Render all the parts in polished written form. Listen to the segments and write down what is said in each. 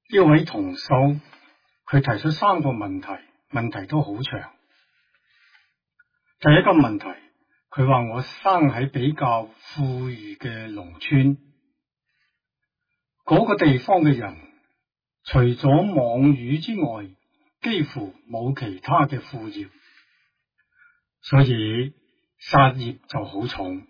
呢位同修佢提出3個問題，問題都好長。第一個問題，佢話我生喺比較富裕嘅農村，嗰個地方嘅人除咗網魚之外，幾乎冇其他嘅副業，所以殺業就好重。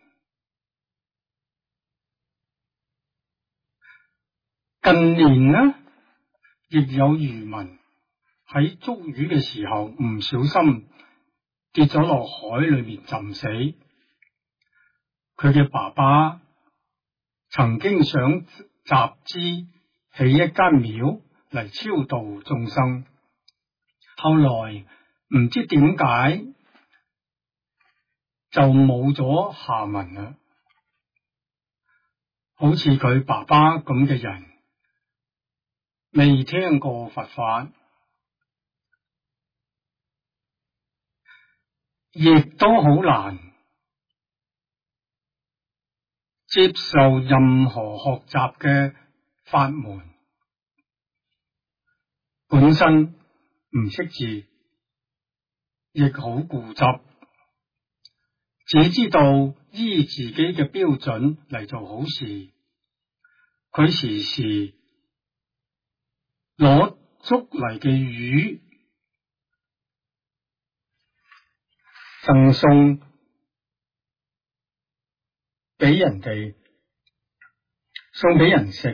近年呢，亦有漁民喺捉魚嘅時候唔小心跌咗落海裏面浸死。佢嘅爸爸曾經想集資起一間廟嚟超度眾生，後來唔知點解就冇咗下文啦。好似佢爸爸咁嘅人，未聽過佛法，亦都好難接受任何學習嘅法門，本身唔識字，亦好固執，只知道依自己嘅標準嚟做好事。佢時時攞捉嚟嘅魚贈送俾人哋，送俾人食。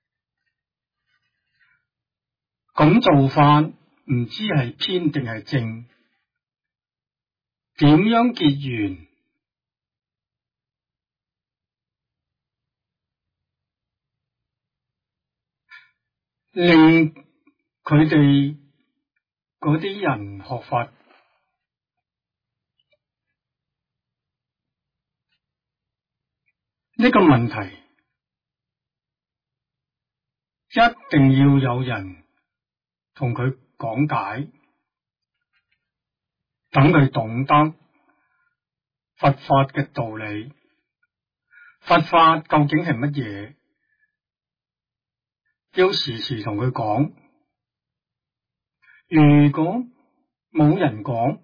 咁做法唔知係偏定係正，點樣結緣？令佢哋嗰啲人學法，呢個問題一定要有人同佢講解，等佢懂得佛法嘅道理。佛法究竟係乜嘢？要時時同佢講。如果冇人講，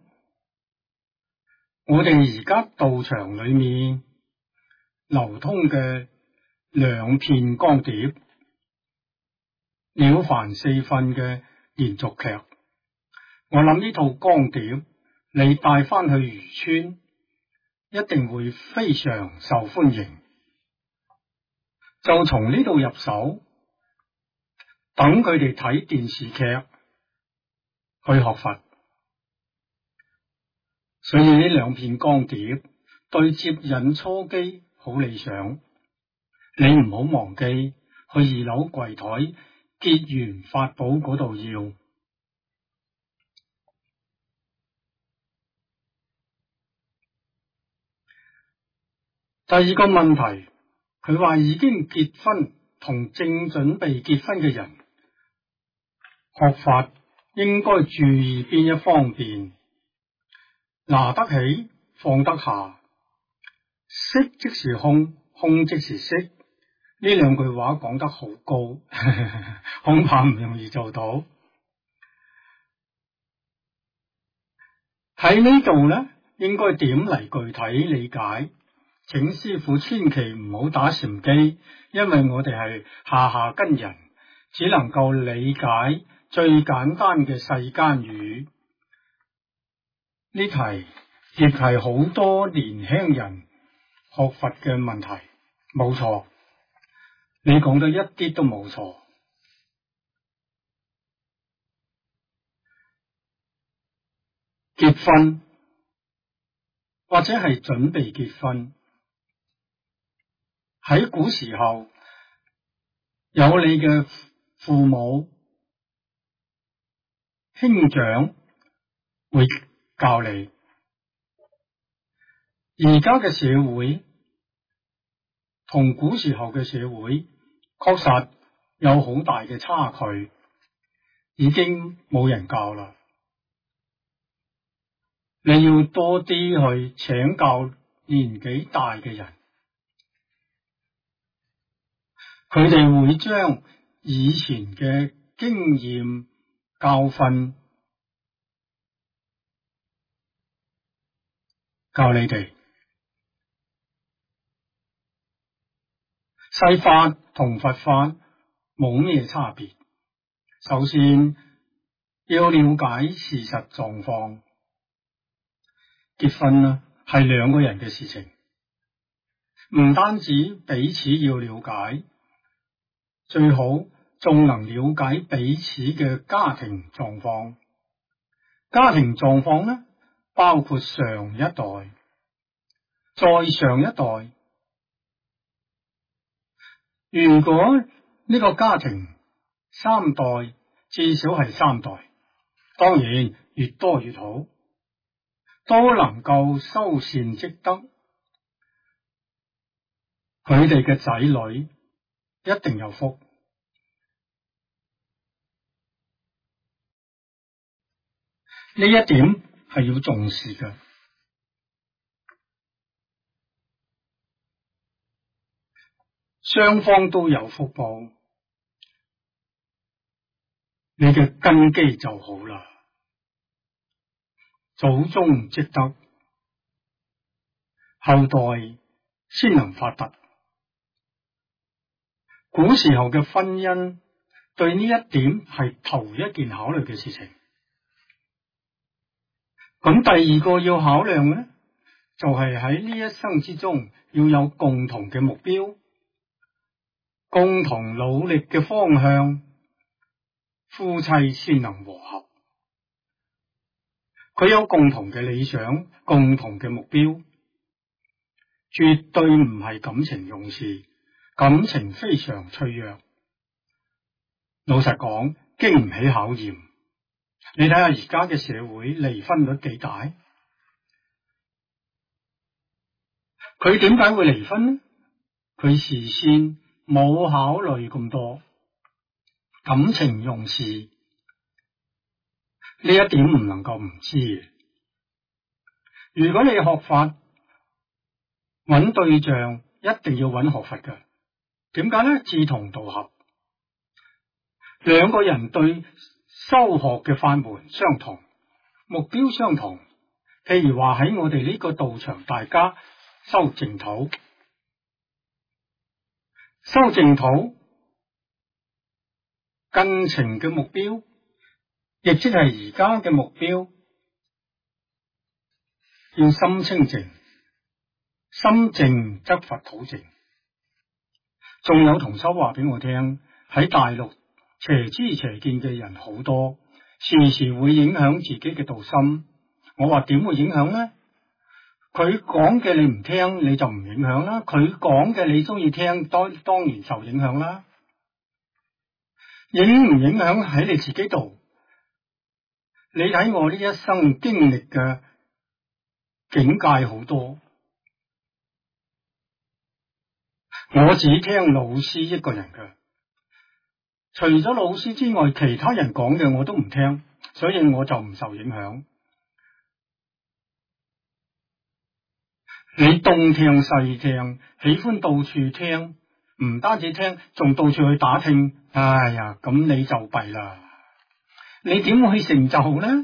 我哋而家道場裏面流通嘅2片光碟，了凡4訓嘅連續劇，我諗呢套光碟你帶翻去漁村，一定會非常受歡迎。就從呢度入手，等佢哋睇電視劇去學佛。所以呢2片光碟對接引初機好理想。你唔好忘記去2樓櫃台結緣法寶嗰度要。第二個問題，佢話已經結婚同正準備結婚嘅人學法應該注意邊一方面？拿得起，放得下，色即是空，空即是色，呢2句話講得好高，恐怕唔容易做到。喺呢度呢，應該點嚟具體理解？請師父千祈唔好打禪機，因為我哋係下根人，只能夠理解最簡單嘅世間語。呢題亦係好多年輕人學佛嘅問題，冇錯，你講得一啲都冇錯。結婚或者係準備結婚，喺古時候有你嘅父母兄長會教你。而家嘅社會同古時候嘅社會確實有好大嘅差距，已經冇人教啦。你要多啲去請教年紀大嘅人，佢哋會將以前嘅經驗教訓教你哋，西法同佛法冇咩差別。首先要了解事實狀況，結婚啦係兩個人嘅事情，唔單止彼此要了解，最好仲能了解彼此嘅家庭狀況。家庭狀況呢，包括上一代、再上一代。如果呢個家庭三代，至少係三代，當然越多越好，都能夠修善積德，佢哋嘅仔女一定有福。呢一點係要重視嘅。雙方都有福報，你嘅根基就好啦，祖宗積德，後代先能發達。古時候嘅婚姻對呢一點係頭一件考慮嘅事情。咁第二個要考量呢，就係喺呢一生之中要有共同嘅目標，共同努力嘅方向，夫妻先能和合。佢有共同嘅理想，共同嘅目標，絕對唔係感情用事，感情非常脆弱。老實講，經唔起考驗。你睇下而家嘅社會離婚率幾大？佢點解會離婚呢？佢事先冇考慮咁多，感情用事，呢一點唔能夠唔知。如果你學法揾對象，一定要揾學佛嘅。點解呢？志同道合，兩個人對修學嘅法門相同，目標相同。譬如話喺我哋呢個道場，大家修淨土，修淨土近程嘅目標，亦即係而家嘅目標，要心清淨，心淨則佛土淨。仲有同修話俾我聽，喺大陸邪知邪見嘅人好多，時時會影響自己嘅道心。我話點會影響呢？佢講嘅你唔聽，你就唔影響啦；佢講嘅你中意聽，當然受影響啦。影唔影響喺你自己度。你睇我呢一生經歷嘅境界好多，我只聽老師一個人嘅。除咗老師之外，其他人講嘅我都唔聽，所以我就唔受影響。你東聽西聽，喜歡到處聽，唔單止聽，仲到處去打聽。哎呀，咁你就弊啦！你點會去成就呢？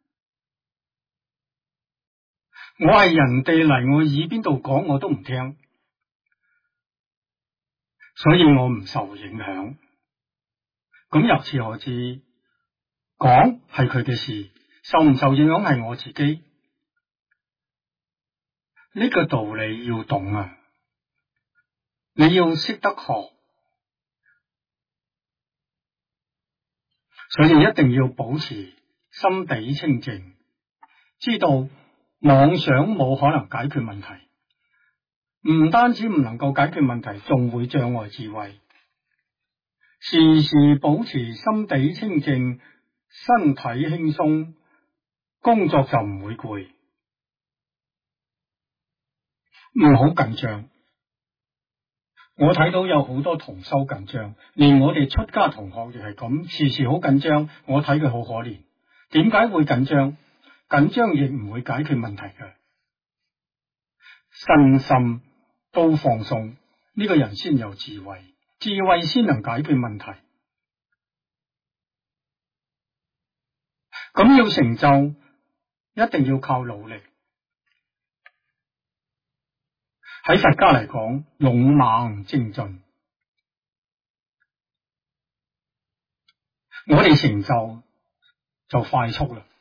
我係人哋嚟我耳邊度講，我都唔聽，所以我唔受影響。咁由此可知，講係佢嘅事，受唔受影響係我自己。呢個道理要懂啊，你要識得學，所以一定要保持心地清淨，知道妄想冇可能解決問題，唔單止唔能夠解決問題，仲會障礙智慧。時時保持心地清淨，身體輕鬆，工作就唔會攰。唔好緊張，我睇到有好多同修緊張，連我哋出家同學亦係咁，時時好緊張。我睇佢好可憐，點解會緊張？緊張亦唔會解決問題嘅。身心都放鬆，呢個人先有智慧，智慧先能解決問題。 咁要成就，一定要靠努力。喺佛家嚟講，勇猛精進，我哋成就就快速啦。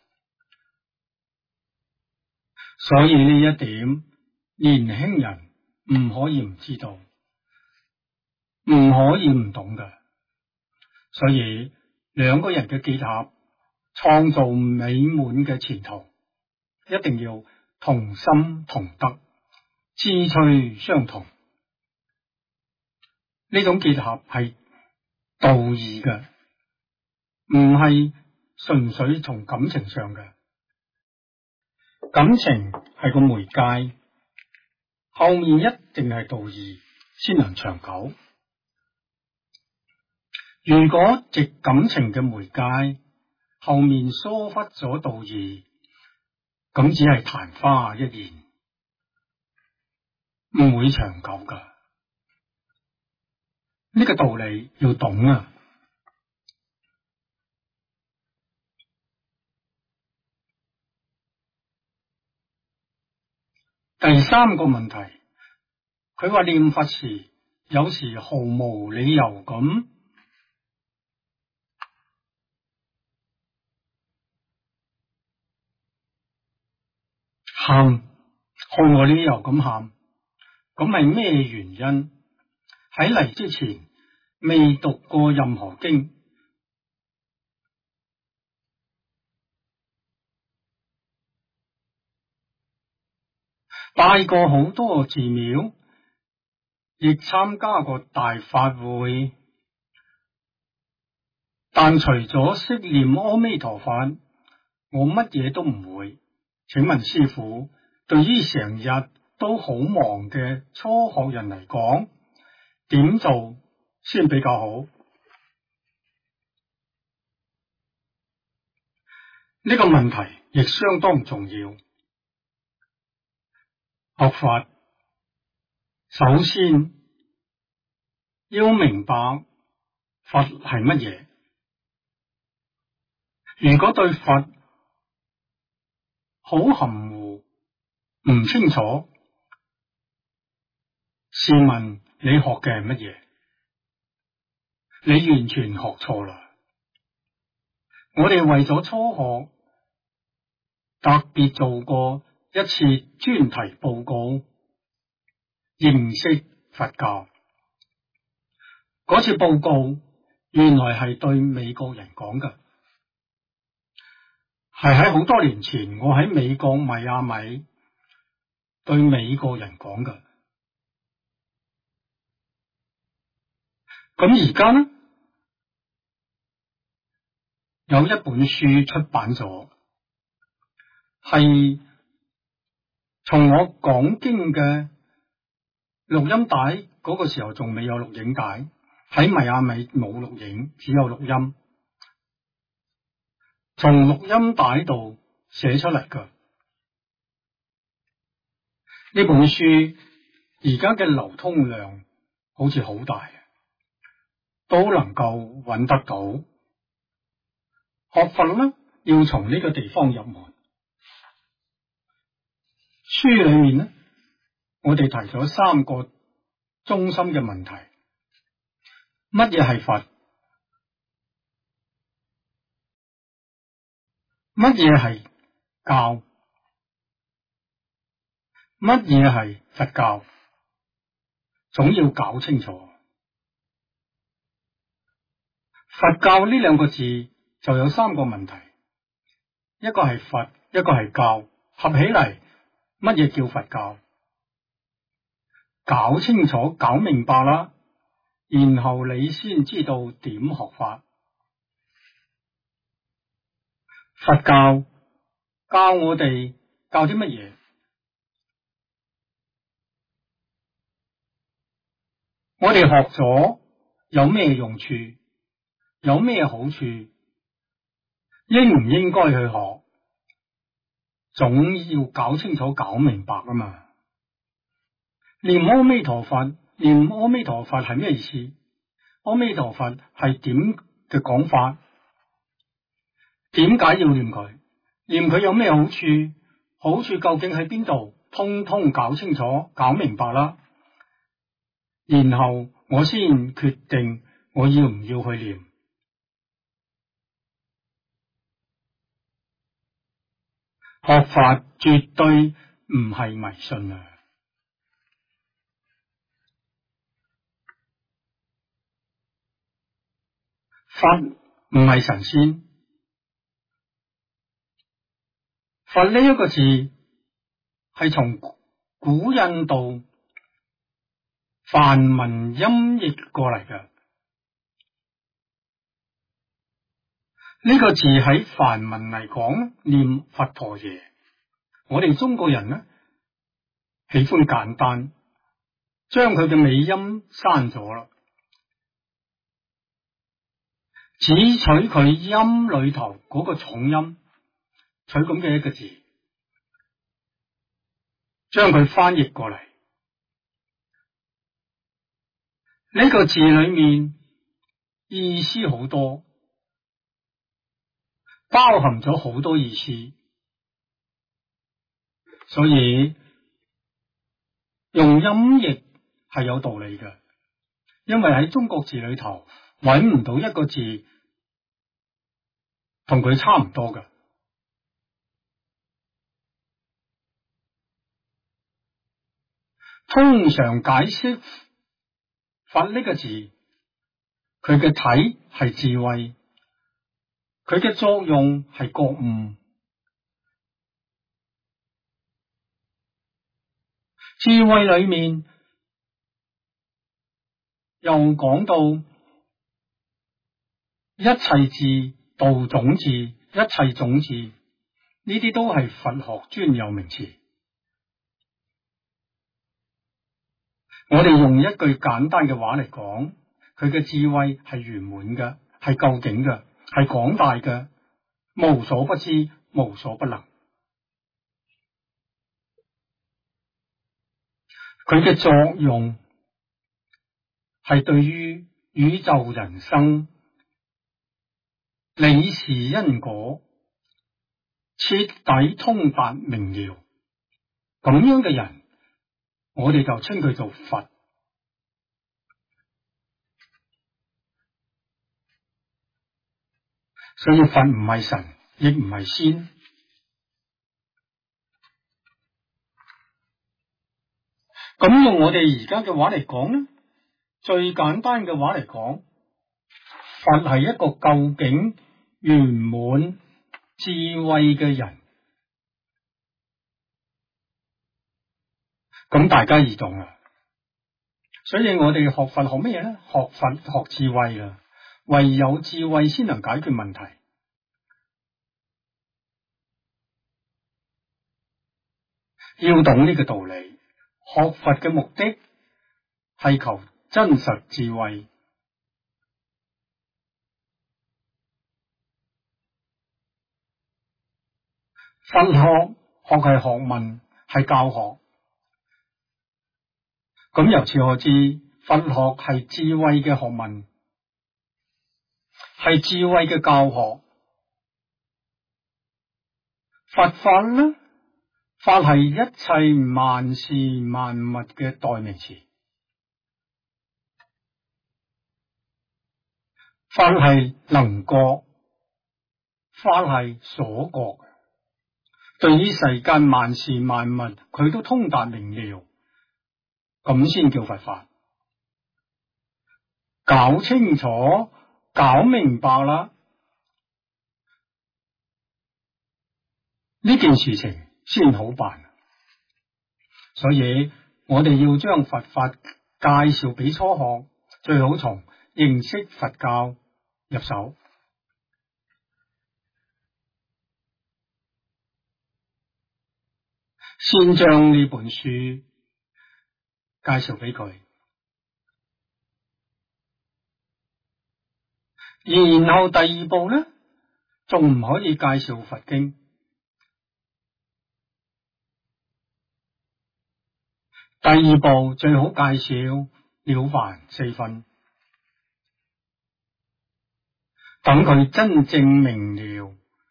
所以呢一點，年輕人唔可以唔知道，唔可以唔懂嘅。所以兩個人嘅結合，創造美滿嘅前途，一定要同心同德，志趣相同。呢種結合係道義嘅，唔係純粹從感情上嘅。感情係個媒介，後面一定係道義先能長久。如果藉感情嘅媒介，後面疏忽咗道義，咁只係曇花一現，唔會長久噶。呢個道理要懂啊！第三個問題，佢話念佛時有時毫無理由咁喊，毫無理由咁喊，咁係咩原因？喺嚟之前未讀過任何經，拜過好多寺廟，亦參加過大法會，但除咗識念阿彌陀佛，我乜嘢都唔會。請問師父，對於成日都好忙嘅初學人嚟講，點做先比較好？呢個問題亦相當重要。學佛首先要明白佛係乜嘢。如果對佛好含糊唔清楚，試問你學嘅係乜嘢？你完全學錯啦！我哋為咗初學，特別做過一次專題報告，認識佛教。嗰次報告原來係對美國人講嘅，係喺好多年前，我喺美國邁阿密對美國人講嘅。咁而家呢，有一本書出版咗，係從我講經嘅錄音帶，嗰個時候仲未有錄影帶，喺邁阿密冇錄影，只有錄音，從錄音帶度寫出嚟嘅。呢本書而家嘅流通量好似好大，都能夠揾得到。學佛呢，要從呢個地方入門。書裏面呢，我哋提咗三個中心嘅問題：乜嘢係佛？乜嘢係教？乜嘢係佛教？總要搞清楚。佛教呢兩個字就有三個問題，一個係佛，一個係教，合起嚟乜嘢叫佛教？搞清楚、搞明白啦，然後你先知道點學法。佛教教我哋教啲乜嘢？我哋學咗有咩用處？有咩好處？應唔應該去學？總要搞清楚、搞明白啊嘛！念阿彌陀佛，念阿彌陀佛係咩意思？阿彌陀佛係點嘅講法？ 點解要念佢？念佢有咩好處？好處究竟喺邊度？通通搞清楚、搞明白啦，然後我先決定我要唔要去念。學法絕對唔係迷信啊！佛唔係神仙，佛呢一個字係從古印度梵文音譯過嚟嘅。呢個字喺梵文嚟講念佛陀爺，我哋中國人呢喜歡簡單，將佢嘅尾音刪咗啦，只取佢音裏頭嗰個重音，取咁嘅一個字，將佢翻譯過嚟。呢個字裏面意思好多，包含咗好多意思，所以用音譯係有道理嘅。因為喺中國字裏頭揾唔到一個字同佢差唔多嘅。通常解釋佛呢個字，佢嘅體係智慧，佢嘅作用係覺悟。智慧裏面又講到一切智、道種智、一切種智，呢啲都係佛學專有名詞。我哋用一句簡單嘅話嚟講，佢嘅智慧係圓滿嘅，係究竟嘅，係廣大嘅，無所不知，無所不能。佢嘅作用係對於宇宙人生、理事因果徹底通達明了，咁樣嘅人，我哋就稱佢做佛。所以佛唔係神，亦唔係仙。咁用我哋而家嘅話嚟講咧，最簡單嘅話嚟講，佛係一個究竟圓滿智慧嘅人。咁大家移動啦，所以我哋學佛學咩嘢咧？學佛學智慧啦，唯有智慧先能解決問題。要懂呢個道理，學佛嘅目的係求真實智慧。佛學係學問，係教學。咁由此可知，佛學係智慧嘅學問，係智慧嘅教學。佛法呢，法係一切萬事萬物嘅代名詞。法係能覺，法係所覺。對於世間萬事萬物，佢都通達明了，咁先叫佛法。搞清楚、搞明白啦，呢件事情先好辦。所以我哋要將佛法介紹俾初學，最好從認識佛教入手。先將呢本書介紹俾佢，然後第二步呢，仲唔可以介紹佛經。第二步最好介紹了凡四訓，等佢真正明了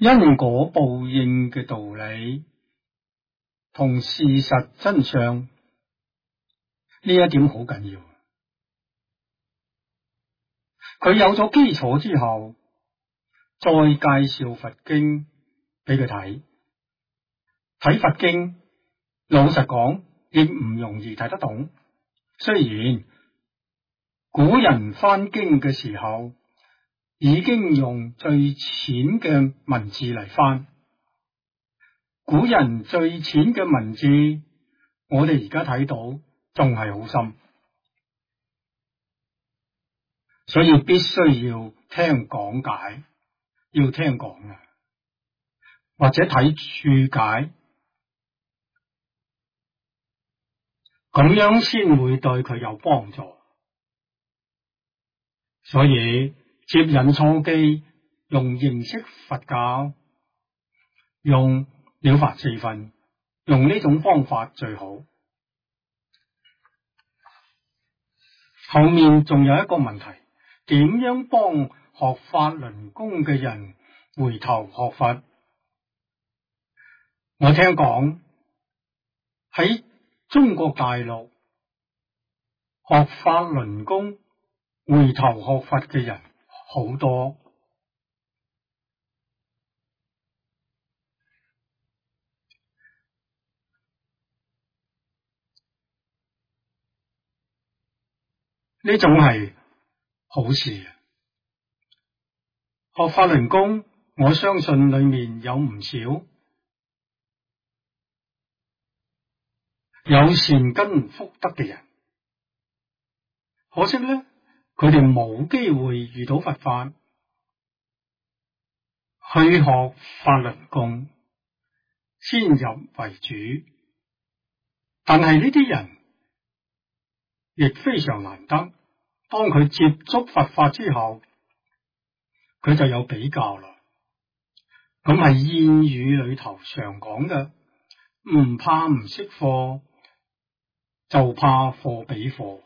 因果報應嘅道理同事實真相呢一點好緊要。佢有咗基礎之後，再介紹佛經俾佢睇。睇佛經，老實講亦唔容易睇得懂。雖然古人翻經嘅時候已經用最淺嘅文字嚟翻，古人最淺嘅文字，我哋而家睇到仲係好深，所以必須要聽講解，要聽講啊，或者睇注解，咁樣先會對佢有幫助。所以接引初機用認識佛教，用了凡四訓，用呢種方法最好。後面仲有一個問題，點樣幫學法輪功嘅人回頭學佛？我聽講喺中國大陸學法輪功回頭學佛嘅人好多。呢種係好事。學法輪功，我相信裏面有唔少有善根福德嘅人，可惜呢，佢哋冇機會遇到佛法，去學法輪功，先入為主。但係呢啲人亦非常難得，當佢接觸佛法之後，佢就有比較啦。咁係諺語裏頭常講嘅，唔怕唔識貨，就怕貨比貨。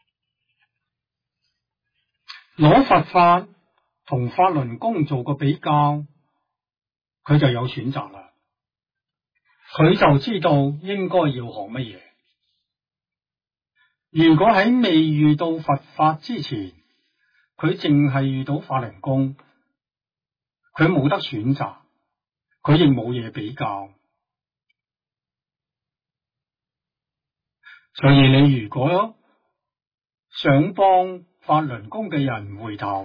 攞佛法同法輪功做個比較，佢就有選擇啦。佢就知道應該要學乜嘢。如果喺未遇到佛法之前，佢淨係遇到法輪功，佢冇得選擇，佢亦冇嘢比較。所以你如果想幫法輪功嘅人回頭，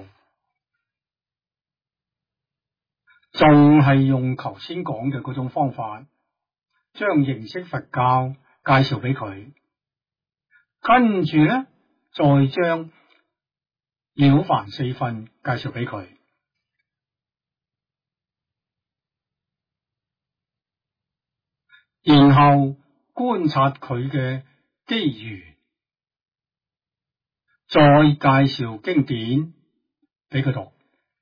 仲係用頭先講嘅嗰種方法，將認識佛教介紹俾佢，跟住呢，再將了凡四訓介紹俾佢，然後觀察佢嘅機緣，再介紹經典俾佢讀，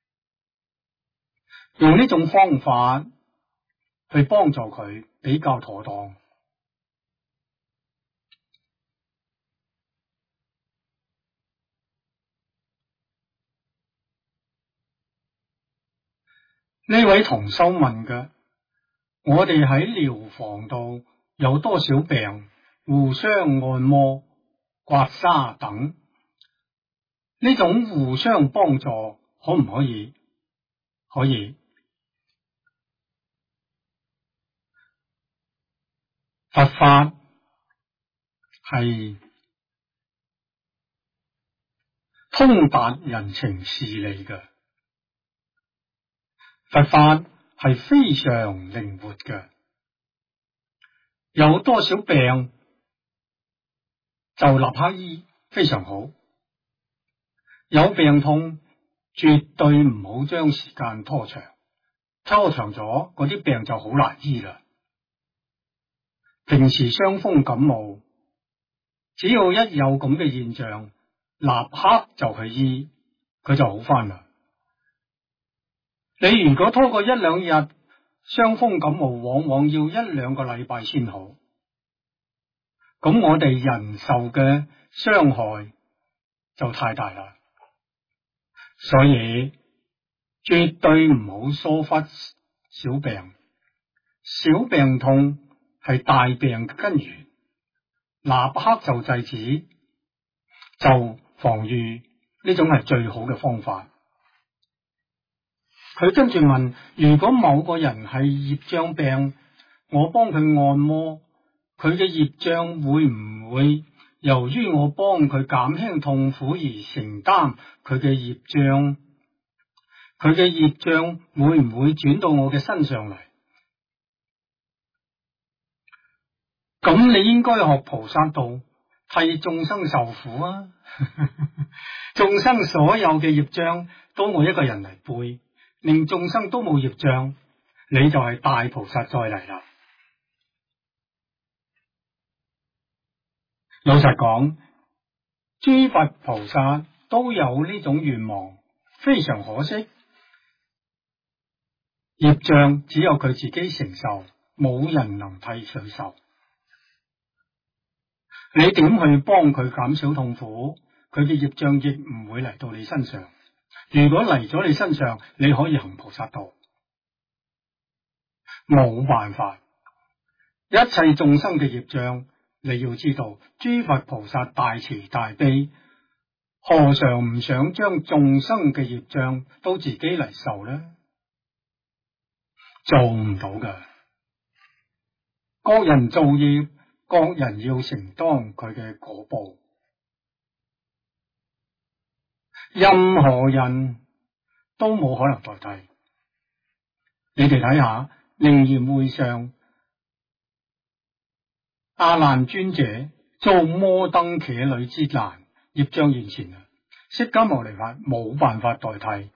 用呢種方法去幫助佢比較妥當。呢位同修問嘅，我哋喺療房度有多少病，互相按摩、刮痧等，呢種互相幫助可唔可以？可以。佛法係通達人情事理嘅，佛法係非常靈活嘅，有多少病就立刻醫，非常好。有病痛絕對唔好將時間拖長，拖長咗嗰啲病就好難醫啦。平時傷風感冒，只要一有咁嘅現象，立刻就去醫，佢就好返啦。你如果拖過一兩日，傷風感冒往往要一兩個禮拜先好。咁我哋人受嘅傷害就太大啦，所以絕對唔好疏忽小病，小病痛係大病嘅根源，立刻就制止，就防禦，呢種係最好嘅方法。佢跟住問，如果某個人係業障病，我幫佢按摩，佢嘅業障會唔會由於我幫佢減輕痛苦而承擔佢嘅業障？佢嘅業障會唔會轉到我嘅身上嚟？咁你應該學菩薩道，替眾生受苦啊！眾生所有嘅業障都我一個人嚟背，令眾生都冇業障，你就係大菩薩再嚟啦。老實講，諸佛菩薩都有呢種願望，非常可惜，業障只有佢自己承受，冇人能替佢受。你點去幫佢減少痛苦，佢嘅業障亦唔會嚟到你身上。如果嚟咗你身上，你可以行菩薩道，冇辦法。一切眾生嘅業障，你要知道，諸佛菩薩大慈大悲，何嘗唔想將眾生嘅業障都自己嚟受呢？做唔到㗎。各人造業，各人要承當佢嘅果報。任何人都冇可能代替。你哋睇下靈驗會上，阿難尊者做摩登伽女之難，業障現前啊！釋迦牟尼佛冇辦法代替。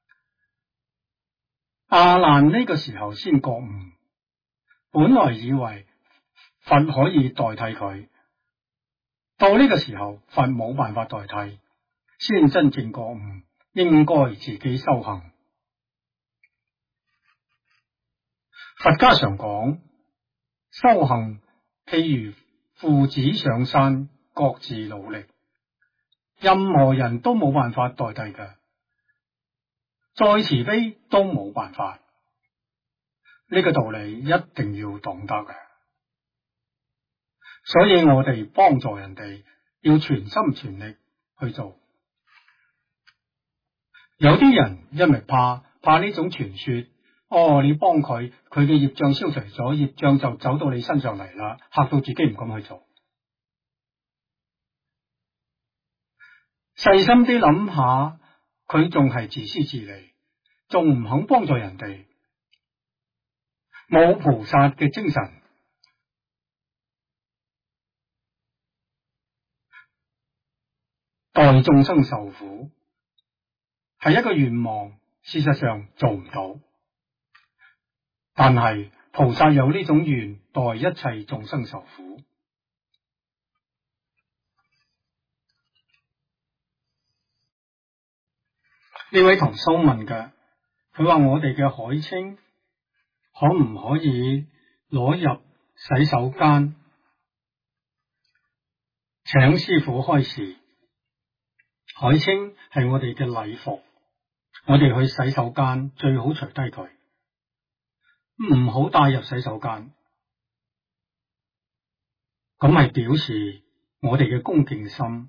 阿難呢個時候先覺悟，本來以為佛可以代替佢，到呢個時候佛冇辦法代替，先真正覺悟，應該自己修行。佛家常講，修行譬如父子上山，各自努力，任何人都冇辦法代替嘅，再慈悲都冇辦法。呢個道理一定要懂得嘅。所以我哋幫助人哋要全心全力去做。有啲人因為怕呢種傳說，你幫佢，佢嘅業障消除咗，業障就走到你身上嚟啦，嚇到自己唔敢去做。細心啲諗下，佢仲係自私自利，仲唔肯幫助人哋，冇菩薩嘅精神。代眾生受苦係一個願望，事實上做唔到。但係菩薩有呢種願，代一切眾生受苦。呢位同修問嘅，佢話我哋嘅海清可唔可以攞入洗手間？請師父開示。海清係我哋嘅禮服，我哋去洗手間最好除低佢，唔好帶入洗手間。咁係表示我哋嘅恭敬心。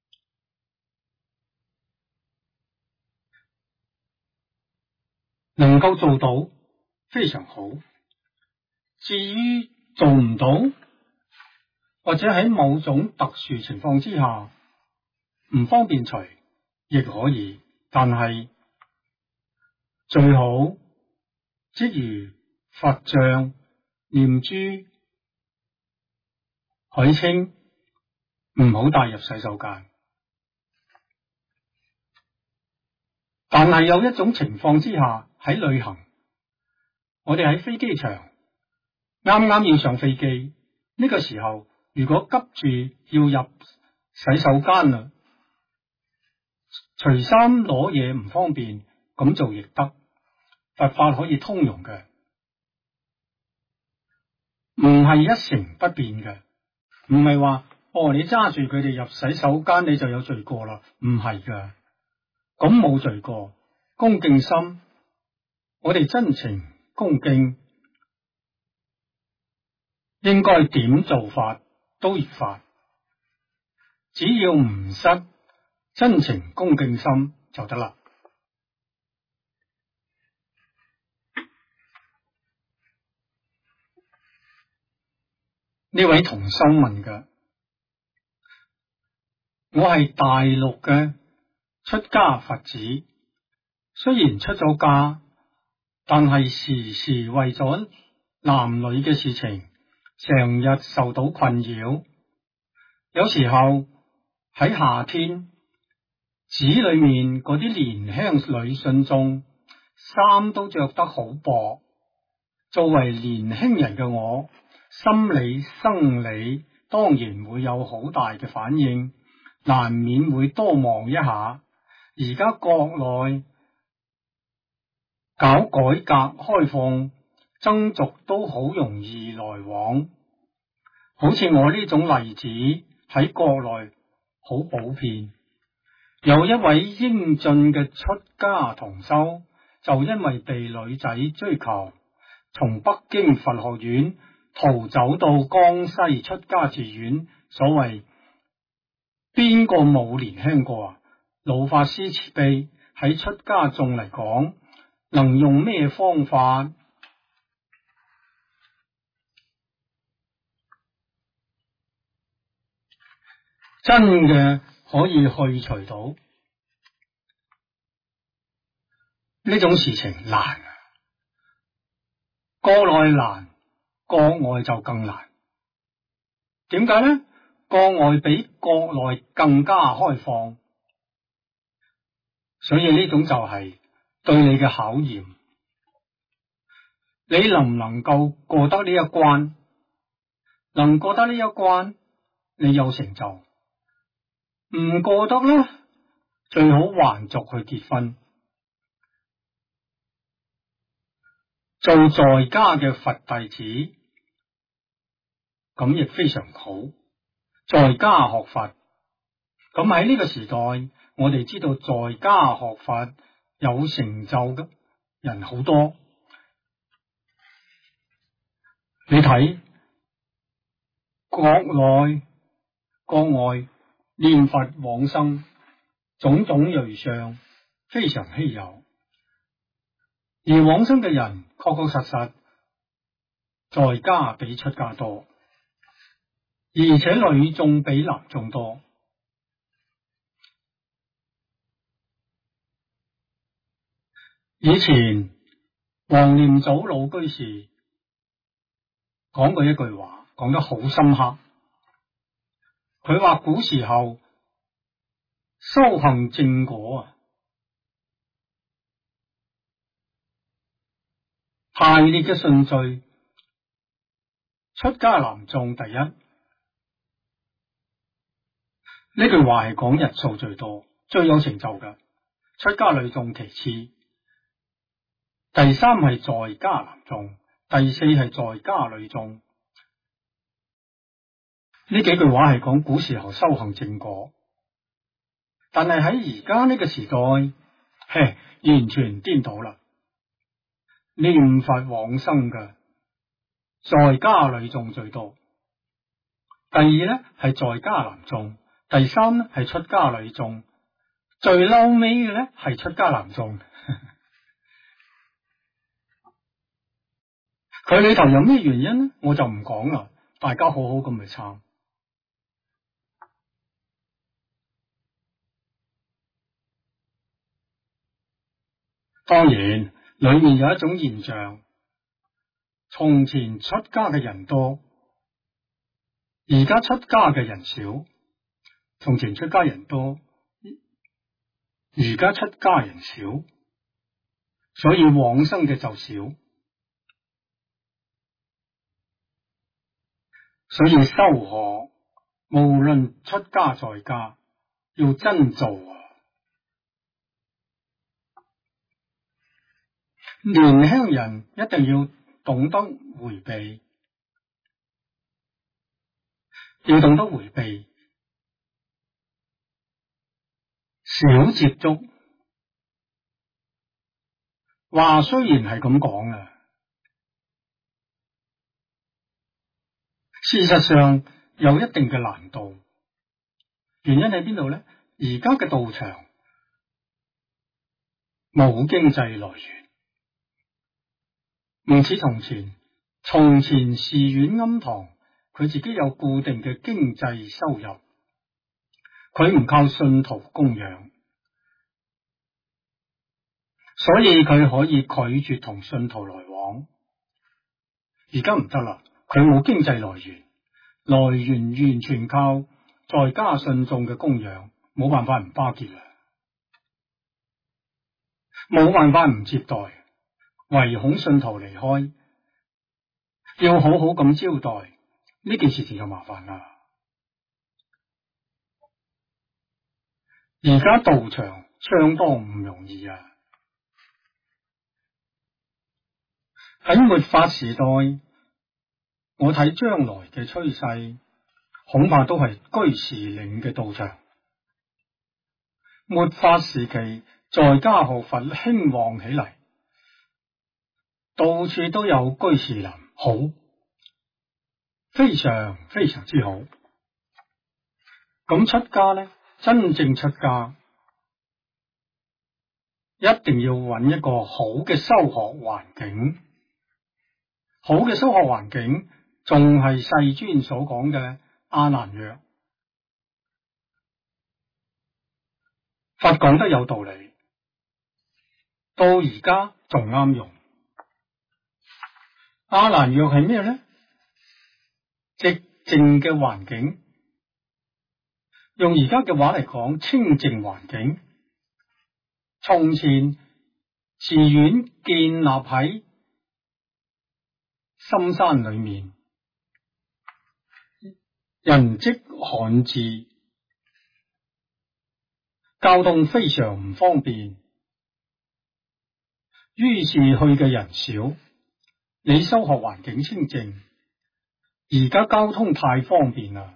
能夠做到非常好，至於做唔到，或者喺某種特殊情況之下唔方便除，亦可以，但係最好即如佛像、念珠、海清，唔好帶入洗手間。但係有一種情況之下，喺旅行，我哋喺飛機場啱啱要上飛機，呢個時候如果急住要入洗手間啦，除衫攞嘢唔方便，咁做亦得。佛法可以通融嘅，唔係一成不變嘅，唔係話你揸住佢哋入洗手間你就有罪過啦，唔係噶，咁冇罪過。恭敬心，我哋真情恭敬，應該點做法都如法，只要唔失真情恭敬心就得啦。呢位同修問嘅，我係大陸嘅出家佛子，雖然出咗家，但係時時為咗男女嘅事情，成日受到困擾。有時候喺夏天，寺裏面嗰啲年輕女信眾衫都着得好薄，作為年輕人嘅我，心理生理當然會有好大嘅反應，難免會多望一下。而家國內搞改革開放，僧俗都好容易來往，好似我呢種例子喺國內好普遍。有一位英俊嘅出家同修，就因為被女仔追求，從北京佛學院逃走到江西出家寺院。所謂邊個冇年輕過啊？老法師慈悲，喺出家眾嚟講，能用咩方法真嘅可以去除到呢種事情？難啊，國內難，國外就更難。點解呢？國外比國內更加開放，所以呢種就係對你嘅考驗。你能唔能夠過得呢一關？能過得呢一關，你有成就；唔過得呢，最好還俗去結婚。做在家嘅佛弟子，咁亦非常好。在家學佛，咁喺呢個時代，我哋知道在家學佛有成就嘅人好多。你睇國內國外念佛往生，種種瑞相非常稀有，而往生嘅人確確實實在家比出家多，而且女眾比男眾多。以前黃念祖老居士講過一句話，講得好深刻。佢話古時候修行正果啊，排列嘅順序，出家男眾第一。呢句話係講人數最多、最有成就嘅，出家女眾其次，第三係在家男眾，第四係在家女眾。呢幾句話係講古時候修行正果，但係喺而家呢個時代，完全顛倒啦。念佛往生嘅在家女眾最多，第二呢係在家男眾，第三呢係出家女眾，最嬲尾嘅呢係出家男眾。佢裏頭有咩原因呢？我就唔講啦，大家好好咁去參。當然，裏面有一種現象，從前出家嘅人多，而家出家嘅人少。從前出家人多，而家出家人少，所以往生嘅就少。所以修學，無論出家在家，要真做啊！年輕人一定要懂得回避，要懂得回避，少接觸。話雖然係咁講啊， 事實上有一定嘅難度，原因喺邊度呢？而家嘅道場冇經濟來源，唔似從前。從前寺院庵堂佢自己有固定嘅經濟收入，佢唔靠信徒供養，所以佢可以拒絕同信徒來往。而家唔得啦，佢冇經濟來源，來源完全靠在家信眾嘅供養，冇辦法唔巴結啦，冇辦法唔接待，唯恐信徒離開，要好好咁招待，呢件事情就麻煩啦。而家道場相當唔容易啊！喺末法時代，我睇將來嘅趨勢，恐怕都係居士領嘅道場。末法時期，在家學佛興旺起嚟，到處都有居士林，好，非常非常之好。咁出家呢，真正出家，一定要揾一個好嘅修學環境。好嘅修學環境，仲係世尊所講嘅阿難若。佛講得有道理，到而家仲啱用。阿難若係咩呢？寂靜嘅環境，用而家嘅話嚟講，清淨環境。從前寺院建立喺深山裏面，人跡罕至，交通非常唔方便，於是去嘅人少。你修學環境清淨，而家交通太方便啦。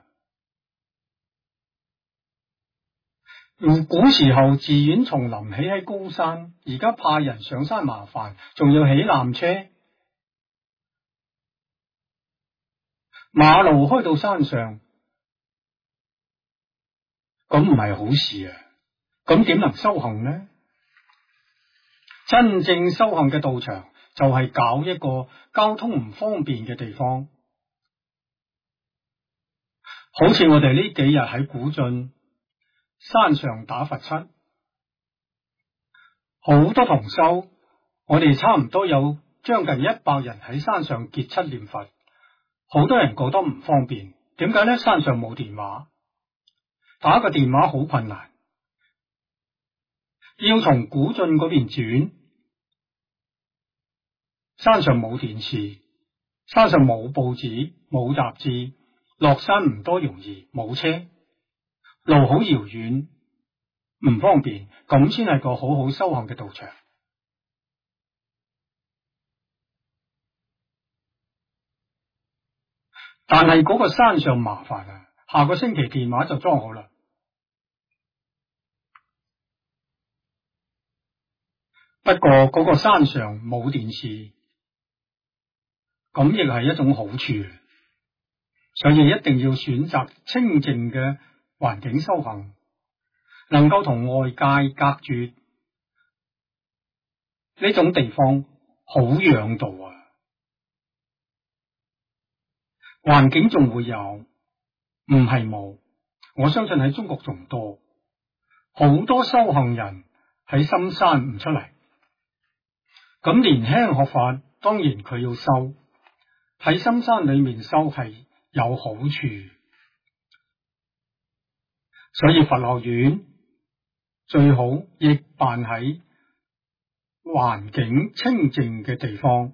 古時候寺院叢林起喺高山，而家派人上山麻煩，仲要起纜車，馬路開到山上，咁唔係好事啊！咁點能修行呢？真正修行嘅道場就係搞一個交通唔方便嘅地方，好似我哋呢幾日喺古晉山上打佛七，好多同修，我哋差唔多有將近100人喺山上結七念佛，好多人覺得唔方便，點解呢？山上冇電話，打個電話好困難，要從古晉嗰邊轉，山上冇電視，山上冇報紙，冇雜誌，落山唔多容易，冇車，路好遙遠，唔方便，咁先係個好好修行嘅道場。但係嗰個山上麻煩啊，下個星期電話就裝好啦。不過嗰個山上冇電視，咁亦係一種好處，所以一定要選擇清淨嘅環境修行，能夠同外界隔絕，呢種地方好養道啊！環境仲會有，唔係冇，我相信喺中國仲多，好多修行人喺深山唔出嚟，咁年輕學法，當然佢要修，喺深山裏面修係有好處，所以佛學院最好亦辦喺環境清淨嘅地方。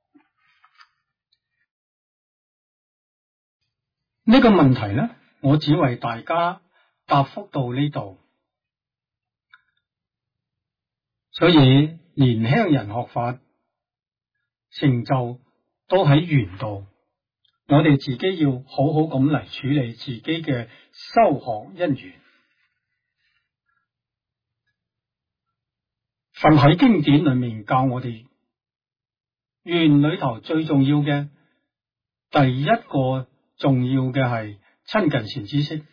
呢個問題呢，我只為大家答覆到呢度。所以年輕人學法成就都喺緣度，我哋自己要好好咁嚟處理自己嘅修學因緣。佛喺經典裏面教我哋，緣裏頭最重要嘅第一個重要嘅係親近善知識。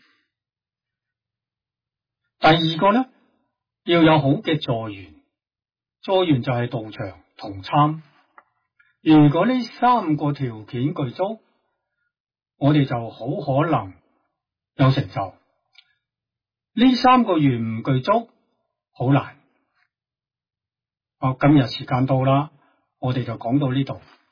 第二個咧，要有好嘅助緣，助緣就係道場同參。如果呢三個條件具足，我哋就好可能有成就。呢三個緣唔具足，好難。今日時間到啦，我哋就講到呢度。